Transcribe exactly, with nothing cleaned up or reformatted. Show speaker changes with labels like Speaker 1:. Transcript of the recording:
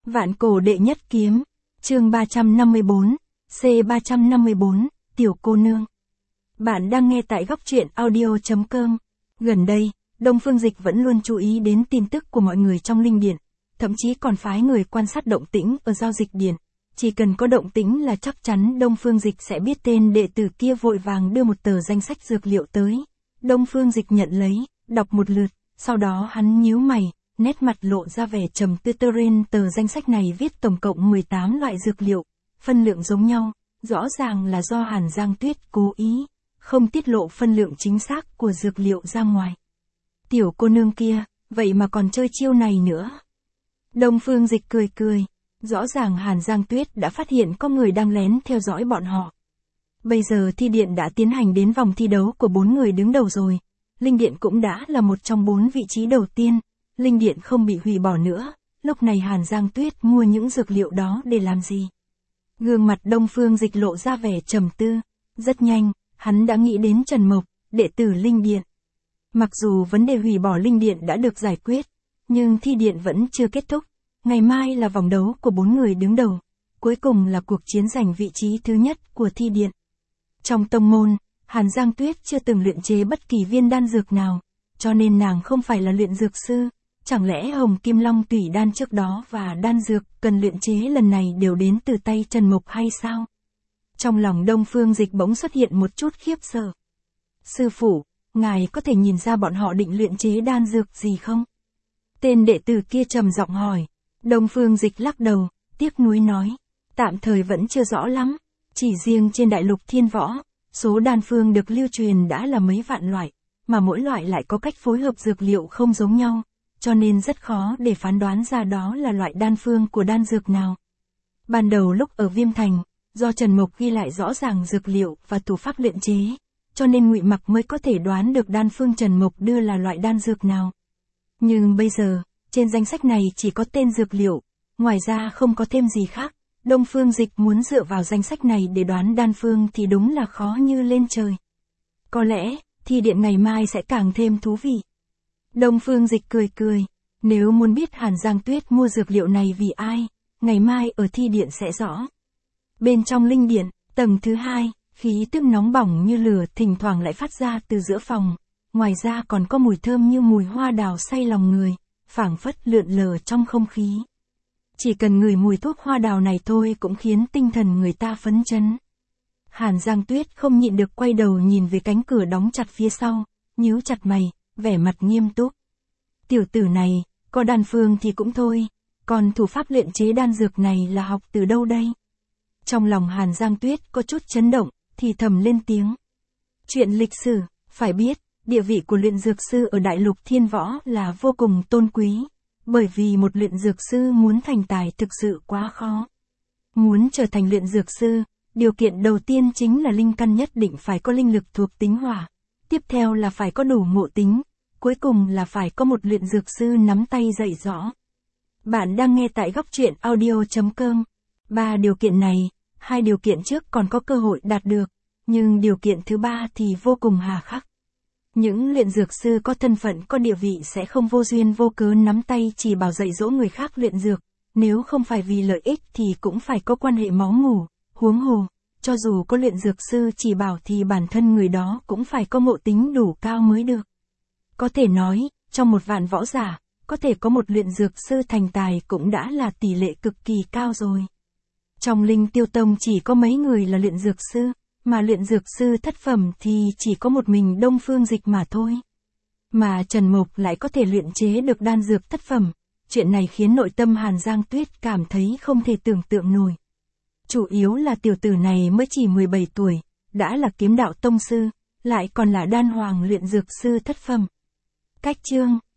Speaker 1: Vạn cổ đệ nhất kiếm, chương ba trăm năm mươi bốn, C ba trăm năm mươi bốn, tiểu cô nương. Bạn đang nghe tại góc truyện audio.com. Gần đây, Đông Phương Dịch vẫn luôn chú ý đến tin tức của mọi người trong linh điện, thậm chí còn phái người quan sát động tĩnh ở giao dịch điện. Chỉ cần có động tĩnh là chắc chắn Đông Phương Dịch sẽ biết tên đệ tử kia, vội vàng đưa một tờ danh sách dược liệu tới. Đông Phương Dịch nhận lấy, đọc một lượt, sau đó hắn nhíu mày, nét mặt lộ ra vẻ trầm tư. Trên tờ danh sách này viết tổng cộng mười tám loại dược liệu, phân lượng giống nhau, rõ ràng là do Hàn Giang Tuyết cố ý, không tiết lộ phân lượng chính xác của dược liệu ra ngoài. Tiểu cô nương kia, vậy mà còn chơi chiêu này nữa. Đông Phương Dịch cười cười, rõ ràng Hàn Giang Tuyết đã phát hiện có người đang lén theo dõi bọn họ. Bây giờ thi điện đã tiến hành đến vòng thi đấu của bốn người đứng đầu rồi, linh điện cũng đã là một trong bốn vị trí đầu tiên, linh điện không bị hủy bỏ nữa, lúc này Hàn Giang Tuyết mua những dược liệu đó để làm gì? Gương mặt Đông Phương Dịch lộ ra vẻ trầm tư, rất nhanh, hắn đã nghĩ đến Trần Mộc, đệ tử linh điện. Mặc dù vấn đề hủy bỏ linh điện đã được giải quyết, nhưng thi điện vẫn chưa kết thúc, ngày mai là vòng đấu của bốn người đứng đầu, cuối cùng là cuộc chiến giành vị trí thứ nhất của thi điện. Trong tông môn, Hàn Giang Tuyết chưa từng luyện chế bất kỳ viên đan dược nào, cho nên nàng không phải là luyện dược sư. Chẳng lẽ Hồng Kim Long Tủy đan trước đó và đan dược cần luyện chế lần này đều đến từ tay Trần Mộc hay sao? Trong lòng Đông Phương Dịch bỗng xuất hiện một chút khiếp sợ. Sư phụ, ngài có thể nhìn ra bọn họ định luyện chế đan dược gì không? Tên đệ tử kia trầm giọng hỏi. Đông Phương Dịch lắc đầu, tiếc nuối nói, tạm thời vẫn chưa rõ lắm, chỉ riêng trên đại lục Thiên Võ, số đan phương được lưu truyền đã là mấy vạn loại, mà mỗi loại lại có cách phối hợp dược liệu không giống nhau, cho nên rất khó để phán đoán ra đó là loại đan phương của đan dược nào. Ban đầu lúc ở Viêm Thành, do Trần Mộc ghi lại rõ ràng dược liệu và thủ pháp luyện chế, cho nên Ngụy Mặc mới có thể đoán được đan phương Trần Mộc đưa là loại đan dược nào. Nhưng bây giờ, trên danh sách này chỉ có tên dược liệu, ngoài ra không có thêm gì khác. Đông Phương Dịch muốn dựa vào danh sách này để đoán đan phương thì đúng là khó như lên trời. Có lẽ, thi điện ngày mai sẽ càng thêm thú vị. Đông Phương Dịch cười cười, nếu muốn biết Hàn Giang Tuyết mua dược liệu này vì ai, ngày mai ở thi điện sẽ rõ. Bên trong linh điện, tầng thứ hai, khí tức nóng bỏng như lửa thỉnh thoảng lại phát ra từ giữa phòng, ngoài ra còn có mùi thơm như mùi hoa đào say lòng người, phảng phất lượn lờ trong không khí. Chỉ cần ngửi mùi thuốc hoa đào này thôi cũng khiến tinh thần người ta phấn chấn. Hàn Giang Tuyết không nhịn được quay đầu nhìn về cánh cửa đóng chặt phía sau, nhíu chặt mày, vẻ mặt nghiêm túc. Tiểu tử này, có đan phương thì cũng thôi, còn thủ pháp luyện chế đan dược này là học từ đâu đây? Trong lòng Hàn Giang Tuyết có chút chấn động, thì thầm lên tiếng. Chuyện lịch sử, phải biết, địa vị của luyện dược sư ở đại lục Thiên Võ là vô cùng tôn quý, bởi vì một luyện dược sư muốn thành tài thực sự quá khó. Muốn trở thành luyện dược sư, điều kiện đầu tiên chính là linh căn nhất định phải có linh lực thuộc tính hỏa, tiếp theo là phải có đủ ngộ tính, cuối cùng là phải có một luyện dược sư nắm tay dạy rõ. Bạn đang nghe tại góc truyện audio.com. Ba điều kiện này, hai điều kiện trước còn có cơ hội đạt được, nhưng điều kiện thứ ba thì vô cùng hà khắc. Những luyện dược sư có thân phận có địa vị sẽ không vô duyên vô cớ nắm tay chỉ bảo dạy dỗ người khác luyện dược, nếu không phải vì lợi ích thì cũng phải có quan hệ máu mủ, huống hồ, cho dù có luyện dược sư chỉ bảo thì bản thân người đó cũng phải có ngộ tính đủ cao mới được. Có thể nói, trong một vạn võ giả, có thể có một luyện dược sư thành tài cũng đã là tỷ lệ cực kỳ cao rồi. Trong Linh Tiêu Tông chỉ có mấy người là luyện dược sư, mà luyện dược sư thất phẩm thì chỉ có một mình Đông Phương Dịch mà thôi. Mà Trần Mộc lại có thể luyện chế được đan dược thất phẩm, chuyện này khiến nội tâm Hàn Giang Tuyết cảm thấy không thể tưởng tượng nổi. Chủ yếu là tiểu tử này mới chỉ mười bảy tuổi, đã là kiếm đạo tông sư, lại còn là đan hoàng luyện dược sư thất phẩm. Cách chương